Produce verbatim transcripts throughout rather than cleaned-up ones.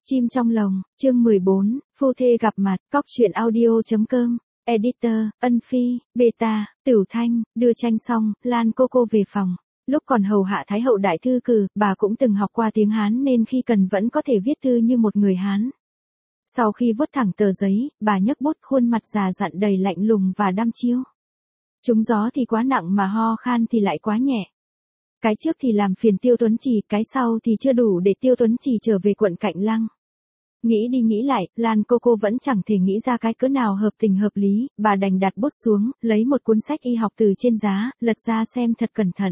Chim trong lồng, chương mười bốn, phu thê gặp mặt, cóc truyện audio.com, editor, Ân Phi, Beta, Tửu Thanh, đưa tranh xong, Lan Coco về phòng. Lúc còn hầu hạ Thái hậu đại thư cử, bà cũng từng học qua tiếng Hán nên khi cần vẫn có thể viết thư như một người Hán. Sau khi vuốt thẳng tờ giấy, bà nhấc bút, khuôn mặt già dặn đầy lạnh lùng và đăm chiêu. Trúng gió thì quá nặng mà ho khan thì lại quá nhẹ. Cái trước thì làm phiền Tiêu Tuấn Trì, cái sau thì chưa đủ để Tiêu Tuấn Trì trở về quận Cạnh Lăng. Nghĩ đi nghĩ lại, Lan Coco vẫn chẳng thể nghĩ ra cái cớ nào hợp tình hợp lý, bà đành đặt bút xuống, lấy một cuốn sách y học từ trên giá, lật ra xem thật cẩn thận.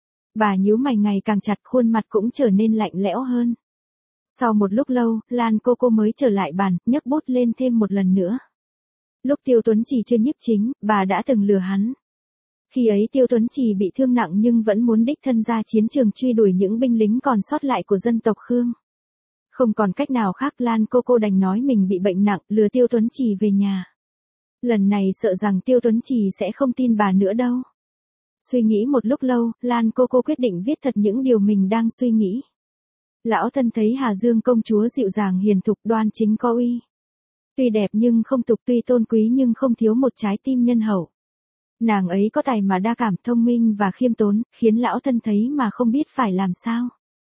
Bà nhíu mày ngày càng chặt, khuôn mặt cũng trở nên lạnh lẽo hơn. Sau một lúc lâu, Lan Coco mới trở lại bàn, nhấc bút lên thêm một lần nữa. Lúc Tiêu Tuấn Trì chưa nhiếp chính, bà đã từng lừa hắn. Khi ấy Tiêu Tuấn Trì bị thương nặng nhưng vẫn muốn đích thân ra chiến trường truy đuổi những binh lính còn sót lại của dân tộc Khương. Không còn cách nào khác, Lan Coco đành nói mình bị bệnh nặng, lừa Tiêu Tuấn Trì về nhà. Lần này sợ rằng Tiêu Tuấn Trì sẽ không tin bà nữa đâu. Suy nghĩ một lúc lâu, Lan Coco quyết định viết thật những điều mình đang suy nghĩ. Lão thân thấy Hà Dương công chúa dịu dàng hiền thục, đoan chính có uy. Tuy đẹp nhưng không tục, tuy tôn quý nhưng không thiếu một trái tim nhân hậu. Nàng ấy có tài mà đa cảm, thông minh và khiêm tốn, khiến lão thân thấy mà không biết phải làm sao.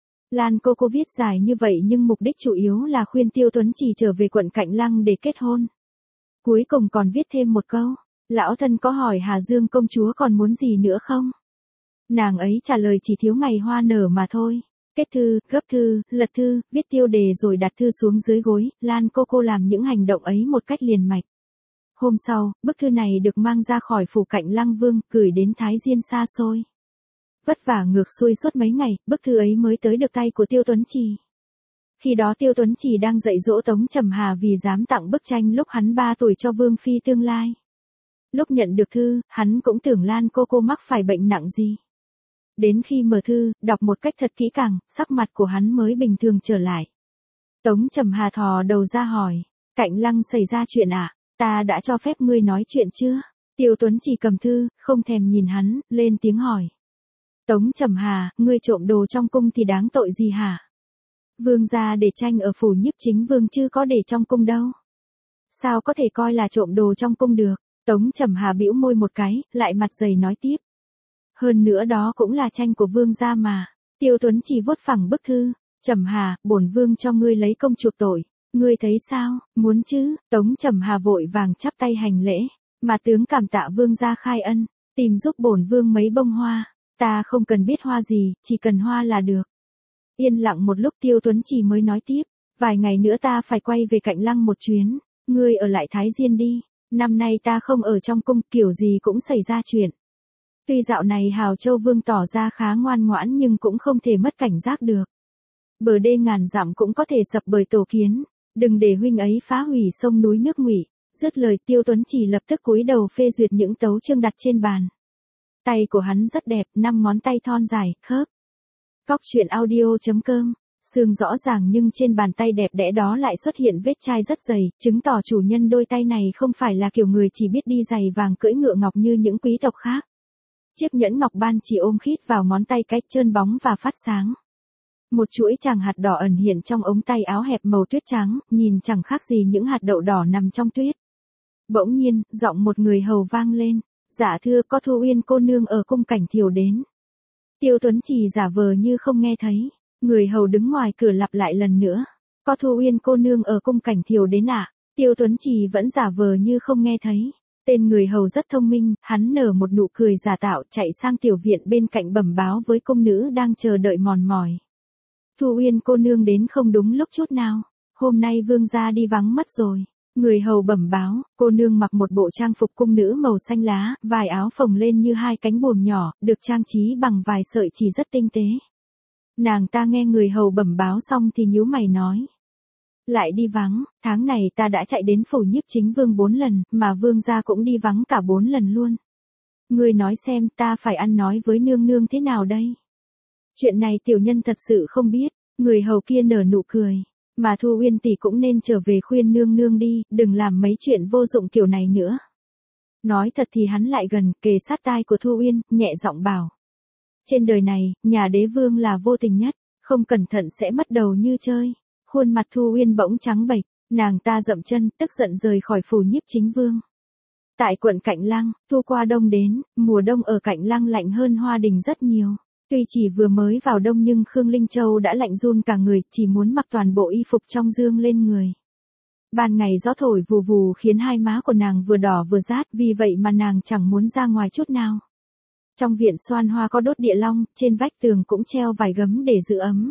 Lan Coco viết dài như vậy nhưng mục đích chủ yếu là khuyên Tiêu Tuấn Trì trở về quận Cạnh Lăng để kết hôn. Cuối cùng còn viết thêm một câu, lão thân có hỏi Hà Dương công chúa còn muốn gì nữa không? Nàng ấy trả lời chỉ thiếu ngày hoa nở mà thôi. Kết thư, gấp thư, lật thư, viết tiêu đề rồi đặt thư xuống dưới gối, Lan Coco làm những hành động ấy một cách liền mạch. Hôm sau, bức thư này được mang ra khỏi phủ Cạnh Lăng Vương, gửi đến Thái Diên xa xôi. Vất vả ngược xuôi suốt mấy ngày, bức thư ấy mới tới được tay của Tiêu Tuấn Trì. Khi đó Tiêu Tuấn Trì đang dạy dỗ Tống Trầm Hà vì dám tặng bức tranh lúc hắn ba tuổi cho Vương Phi tương lai. Lúc nhận được thư, hắn cũng tưởng Lan Coco mắc phải bệnh nặng gì. Đến khi mở thư, đọc một cách thật kỹ càng, sắc mặt của hắn mới bình thường trở lại. Tống Trầm Hà thò đầu ra hỏi, Cạnh Lăng xảy ra chuyện à? Ta đã cho phép ngươi nói chuyện chưa? Tiêu Tuấn Trì cầm thư, không thèm nhìn hắn, lên tiếng hỏi. Tống Trầm Hà, ngươi trộm đồ trong cung thì đáng tội gì hả? Vương gia để tranh ở phủ nhiếp chính vương chứ có để trong cung đâu. Sao có thể coi là trộm đồ trong cung được? Tống Trầm Hà bĩu môi một cái, lại mặt dày nói tiếp. Hơn nữa đó cũng là tranh của vương gia mà. Tiêu Tuấn Trì vuốt phẳng bức thư. Trầm Hà, bổn vương cho ngươi lấy công chuộc tội. Ngươi thấy sao, muốn chứ? Tống Trầm Hà vội vàng chắp tay hành lễ. Mà tướng cảm tạ vương gia khai ân, tìm giúp bổn vương mấy bông hoa. Ta không cần biết hoa gì, chỉ cần hoa là được. Yên lặng một lúc Tiêu Tuấn Trì mới nói tiếp. Vài ngày nữa ta phải quay về Cạnh Lăng một chuyến. Ngươi ở lại Thái Diên đi. Năm nay ta không ở trong cung, kiểu gì cũng xảy ra chuyện. Tuy dạo này Hào Châu Vương tỏ ra khá ngoan ngoãn nhưng cũng không thể mất cảnh giác được. Bờ đê ngàn dặm cũng có thể sập bởi tổ kiến. Đừng để huynh ấy phá hủy sông núi nước Ngụy. Dứt lời Tiêu Tuấn Trì lập tức cúi đầu phê duyệt những tấu chương đặt trên bàn. Tay của hắn rất đẹp, năm ngón tay thon dài, khớp. Cóc truyện audio.com, xương rõ ràng nhưng trên bàn tay đẹp đẽ đó lại xuất hiện vết chai rất dày, chứng tỏ chủ nhân đôi tay này không phải là kiểu người chỉ biết đi giày vàng cưỡi ngựa ngọc như những quý tộc khác. Chiếc nhẫn ngọc ban chỉ ôm khít vào ngón tay cách trơn bóng và phát sáng. Một chuỗi tràng hạt đỏ ẩn hiện trong ống tay áo hẹp màu tuyết trắng, nhìn chẳng khác gì những hạt đậu đỏ nằm trong tuyết. Bỗng nhiên, giọng một người hầu vang lên. Dạ thưa, có Thu Uyên cô nương ở cung Cảnh Thiều đến. Tiêu Tuấn Trì giả vờ như không nghe thấy. Người hầu đứng ngoài cửa lặp lại lần nữa. Có Thu Uyên cô nương ở cung Cảnh Thiều đến ạ. À? Tiêu Tuấn Trì vẫn giả vờ như không nghe thấy. Tên người hầu rất thông minh, hắn nở một nụ cười giả tạo chạy sang tiểu viện bên cạnh bẩm báo với cung nữ đang chờ đợi mòn mỏi. Thu Uyên cô nương đến không đúng lúc chút nào. Hôm nay vương gia đi vắng mất rồi. Người hầu bẩm báo, cô nương mặc một bộ trang phục cung nữ màu xanh lá, vài áo phồng lên như hai cánh buồm nhỏ, được trang trí bằng vài sợi chỉ rất tinh tế. Nàng ta nghe người hầu bẩm báo xong thì nhíu mày nói. Lại đi vắng, tháng này ta đã chạy đến phủ nhiếp chính vương bốn lần, mà vương gia cũng đi vắng cả bốn lần luôn. Ngươi nói xem ta phải ăn nói với nương nương thế nào đây? Chuyện này tiểu nhân thật sự không biết, người hầu kia nở nụ cười. Mà Thu Uyên tỷ cũng nên trở về khuyên nương nương đi, đừng làm mấy chuyện vô dụng kiểu này nữa. Nói thật thì hắn lại gần, kề sát tai của Thu Uyên, nhẹ giọng bảo. Trên đời này, nhà đế vương là vô tình nhất, không cẩn thận sẽ mất đầu như chơi. khuôn mặt Thu Uyên bỗng trắng bệch, nàng ta dậm chân, tức giận rời khỏi phủ Nhiếp Chính Vương. Tại quận Cạnh Lăng, thu qua đông đến, mùa đông ở Cạnh Lăng lạnh hơn Hoa Đình rất nhiều. Tuy chỉ vừa mới vào đông nhưng Khương Linh Châu đã lạnh run cả người, chỉ muốn mặc toàn bộ y phục trong dương lên người. Ban ngày gió thổi vù vù khiến hai má của nàng vừa đỏ vừa rát, vì vậy mà nàng chẳng muốn ra ngoài chút nào. Trong viện Xoan Hoa có đốt địa long, trên vách tường cũng treo vài gấm để giữ ấm.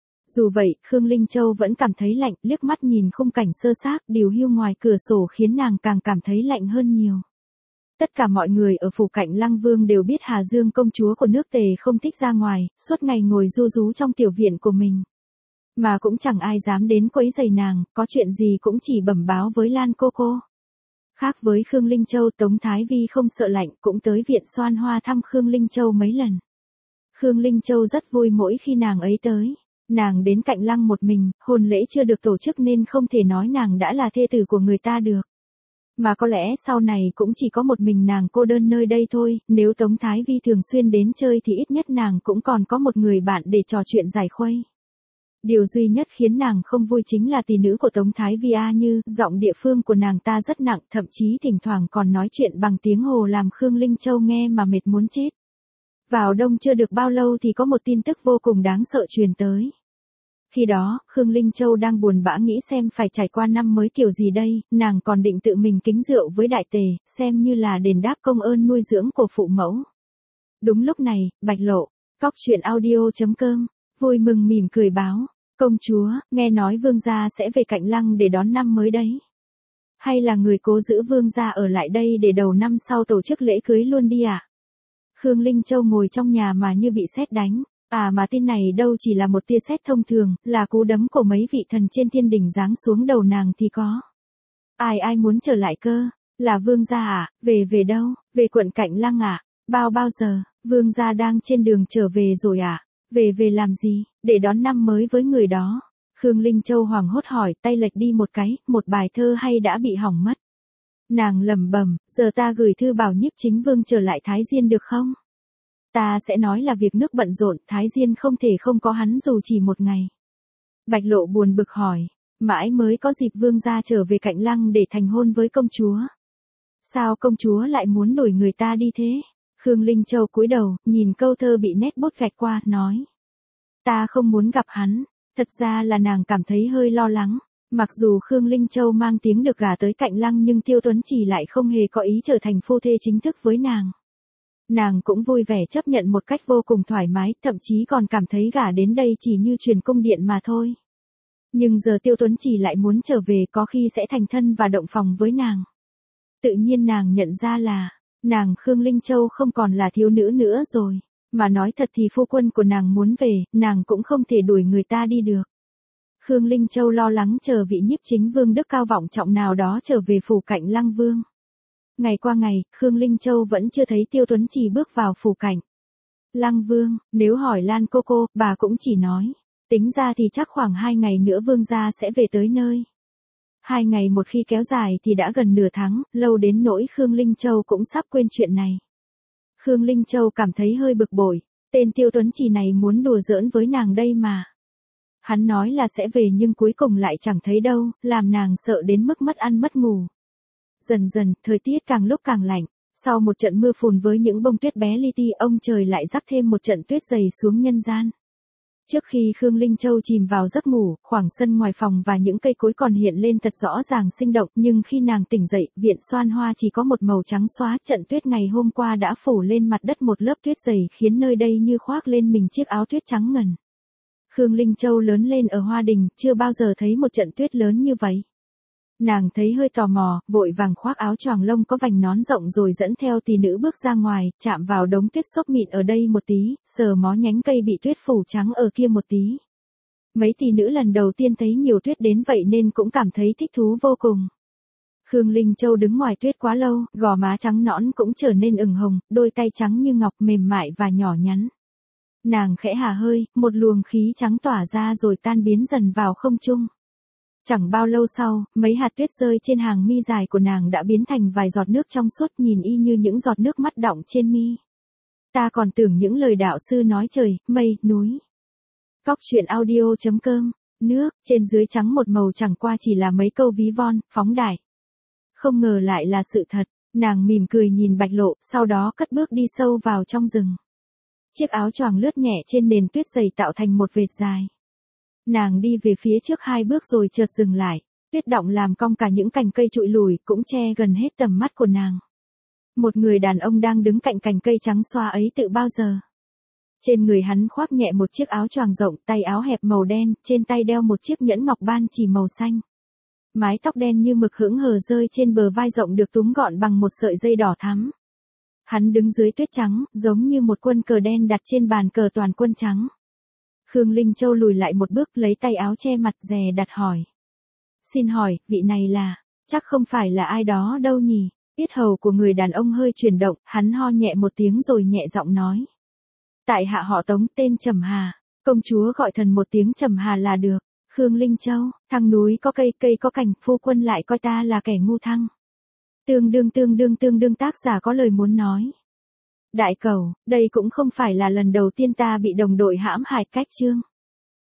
Dù vậy, Khương Linh Châu vẫn cảm thấy lạnh, liếc mắt nhìn khung cảnh sơ xác điều hiu ngoài cửa sổ khiến nàng càng cảm thấy lạnh hơn nhiều. Tất cả mọi người ở phủ Cạnh Lăng Vương đều biết Hà Dương công chúa của nước Tề không thích ra ngoài, suốt ngày ngồi ru rú trong tiểu viện của mình. Mà cũng chẳng ai dám đến quấy rầy nàng, có chuyện gì cũng chỉ bẩm báo với Lan cô cô. Khác với Khương Linh Châu, Tống Thái Vi không sợ lạnh, cũng tới viện Xoan Hoa thăm Khương Linh Châu mấy lần. Khương Linh Châu rất vui mỗi khi nàng ấy tới. Nàng đến Cạnh Lăng một mình, hôn lễ chưa được tổ chức nên không thể nói nàng đã là thê tử của người ta được. Mà có lẽ sau này cũng chỉ có một mình nàng cô đơn nơi đây thôi, nếu Tống Thái Vi thường xuyên đến chơi thì ít nhất nàng cũng còn có một người bạn để trò chuyện giải khuây. Điều duy nhất khiến nàng không vui chính là tỷ nữ của Tống Thái Vi A Như, giọng địa phương của nàng ta rất nặng, thậm chí thỉnh thoảng còn nói chuyện bằng tiếng Hồ làm Khương Linh Châu nghe mà mệt muốn chết. Vào đông chưa được bao lâu thì có một tin tức vô cùng đáng sợ truyền tới. Khi đó, Khương Linh Châu đang buồn bã nghĩ xem phải trải qua năm mới kiểu gì đây, nàng còn định tự mình kính rượu với đại tề, xem như là đền đáp công ơn nuôi dưỡng của phụ mẫu. Đúng lúc này, Bạch Lộ, Cóc Truyện Audio chấm com, vui mừng mỉm cười báo, công chúa, nghe nói vương gia sẽ về Cạnh Lăng để đón năm mới đấy. Hay là người cố giữ vương gia ở lại đây để đầu năm sau tổ chức lễ cưới luôn đi à? Khương Linh Châu ngồi trong nhà mà như bị sét đánh. À mà tin này đâu chỉ là một tia sét thông thường, là cú đấm của mấy vị thần trên thiên đỉnh giáng xuống đầu nàng thì có. Ai ai muốn trở lại cơ? Là vương gia à? Về về đâu? Về quận Cạnh Lăng à? Bao bao giờ? Vương gia đang trên đường trở về rồi à? Về về làm gì? Để đón năm mới với người đó. Khương Linh Châu hoảng hốt hỏi, tay lệch đi một cái, một bài thơ hay đã bị hỏng mất. Nàng lẩm bẩm, giờ ta gửi thư bảo Nhiếp Chính Vương trở lại Thái Diên được không? Ta sẽ nói là việc nước bận rộn, Thái Diên không thể không có hắn dù chỉ một ngày. Bạch Lộ buồn bực hỏi, mãi mới có dịp vương gia trở về Cạnh Lăng để thành hôn với công chúa. Sao công chúa lại muốn đuổi người ta đi thế? Khương Linh Châu cúi đầu, nhìn câu thơ bị nét bút gạch qua, nói. Ta không muốn gặp hắn, thật ra là nàng cảm thấy hơi lo lắng. Mặc dù Khương Linh Châu mang tiếng được gả tới Cạnh Lăng nhưng Tiêu Tuấn Chỉ lại không hề có ý trở thành phu thê chính thức với nàng. Nàng cũng vui vẻ chấp nhận một cách vô cùng thoải mái, thậm chí còn cảm thấy gả đến đây chỉ như truyền cung điện mà thôi. Nhưng giờ Tiêu Tuấn Chỉ lại muốn trở về, có khi sẽ thành thân và động phòng với nàng. Tự nhiên nàng nhận ra là, nàng Khương Linh Châu không còn là thiếu nữ nữa rồi. Mà nói thật thì phu quân của nàng muốn về, nàng cũng không thể đuổi người ta đi được. Khương Linh Châu lo lắng chờ vị Nhiếp Chính Vương đức cao vọng trọng nào đó trở về phủ Cạnh Lăng Vương. Ngày qua ngày, Khương Linh Châu vẫn chưa thấy Tiêu Tuấn Chỉ bước vào phủ Cạnh Lăng Vương. Nếu hỏi Lan cô cô, bà cũng chỉ nói, tính ra thì chắc khoảng hai ngày nữa vương gia sẽ về tới nơi. Hai ngày một khi kéo dài thì đã gần nửa tháng, lâu đến nỗi Khương Linh Châu cũng sắp quên chuyện này. Khương Linh Châu cảm thấy hơi bực bội, tên Tiêu Tuấn Chỉ này muốn đùa giỡn với nàng đây mà. Hắn nói là sẽ về nhưng cuối cùng lại chẳng thấy đâu, làm nàng sợ đến mức mất ăn mất ngủ. Dần dần, thời tiết càng lúc càng lạnh, sau một trận mưa phùn với những bông tuyết bé li ti, ông trời lại rắc thêm một trận tuyết dày xuống nhân gian. Trước khi Khương Linh Châu chìm vào giấc ngủ, khoảng sân ngoài phòng và những cây cối còn hiện lên thật rõ ràng sinh động, nhưng khi nàng tỉnh dậy, viện Xoan Hoa chỉ có một màu trắng xóa, trận tuyết ngày hôm qua đã phủ lên mặt đất một lớp tuyết dày khiến nơi đây như khoác lên mình chiếc áo tuyết trắng ngần. Khương Linh Châu lớn lên ở Hoa Đình, chưa bao giờ thấy một trận tuyết lớn như vậy. Nàng thấy hơi tò mò, vội vàng khoác áo choàng lông có vành nón rộng rồi dẫn theo tỷ nữ bước ra ngoài, chạm vào đống tuyết xốp mịn ở đây một tí, sờ mó nhánh cây bị tuyết phủ trắng ở kia một tí. Mấy tỷ nữ lần đầu tiên thấy nhiều tuyết đến vậy nên cũng cảm thấy thích thú vô cùng. Khương Linh Châu đứng ngoài tuyết quá lâu, gò má trắng nõn cũng trở nên ửng hồng, đôi tay trắng như ngọc mềm mại và nhỏ nhắn. Nàng khẽ hà hơi, một luồng khí trắng tỏa ra rồi tan biến dần vào không trung. Chẳng bao lâu sau, mấy hạt tuyết rơi trên hàng mi dài của nàng đã biến thành vài giọt nước trong suốt, nhìn y như những giọt nước mắt đọng trên mi. Ta còn tưởng những lời đạo sư nói trời, mây, núi. Cóc Truyện Audio chấm com nước, trên dưới trắng một màu chẳng qua chỉ là mấy câu ví von, phóng đại. Không ngờ lại là sự thật, nàng mỉm cười nhìn Bạch Lộ, sau đó cất bước đi sâu vào trong rừng. Chiếc áo choàng lướt nhẹ trên nền tuyết dày tạo thành một vệt dài. Nàng đi về phía trước hai bước rồi chợt dừng lại, tuyết đọng làm cong cả những cành cây trụi lùi cũng che gần hết tầm mắt của nàng. Một người đàn ông đang đứng cạnh cành cây trắng xóa ấy từ bao giờ. Trên người hắn khoác nhẹ một chiếc áo choàng rộng, tay áo hẹp màu đen, trên tay đeo một chiếc nhẫn ngọc ban chỉ màu xanh. Mái tóc đen như mực hững hờ rơi trên bờ vai rộng được túm gọn bằng một sợi dây đỏ thắm. Hắn đứng dưới tuyết trắng, giống như một quân cờ đen đặt trên bàn cờ toàn quân trắng. Khương Linh Châu lùi lại một bước lấy tay áo che mặt dè đặt hỏi. Xin hỏi, vị này là, chắc không phải là ai đó đâu nhỉ? Yết hầu của người đàn ông hơi chuyển động, hắn ho nhẹ một tiếng rồi nhẹ giọng nói. Tại hạ họ Tống tên Trầm Hà, công chúa gọi thần một tiếng Trầm Hà là được. Khương Linh Châu, thằng núi có cây, cây có cành, phu quân lại coi ta là kẻ ngu thăng. Tương đương tương đương tương đương tác giả có lời muốn nói. Đại cẩu, đây cũng không phải là lần đầu tiên ta bị đồng đội hãm hại cách chương.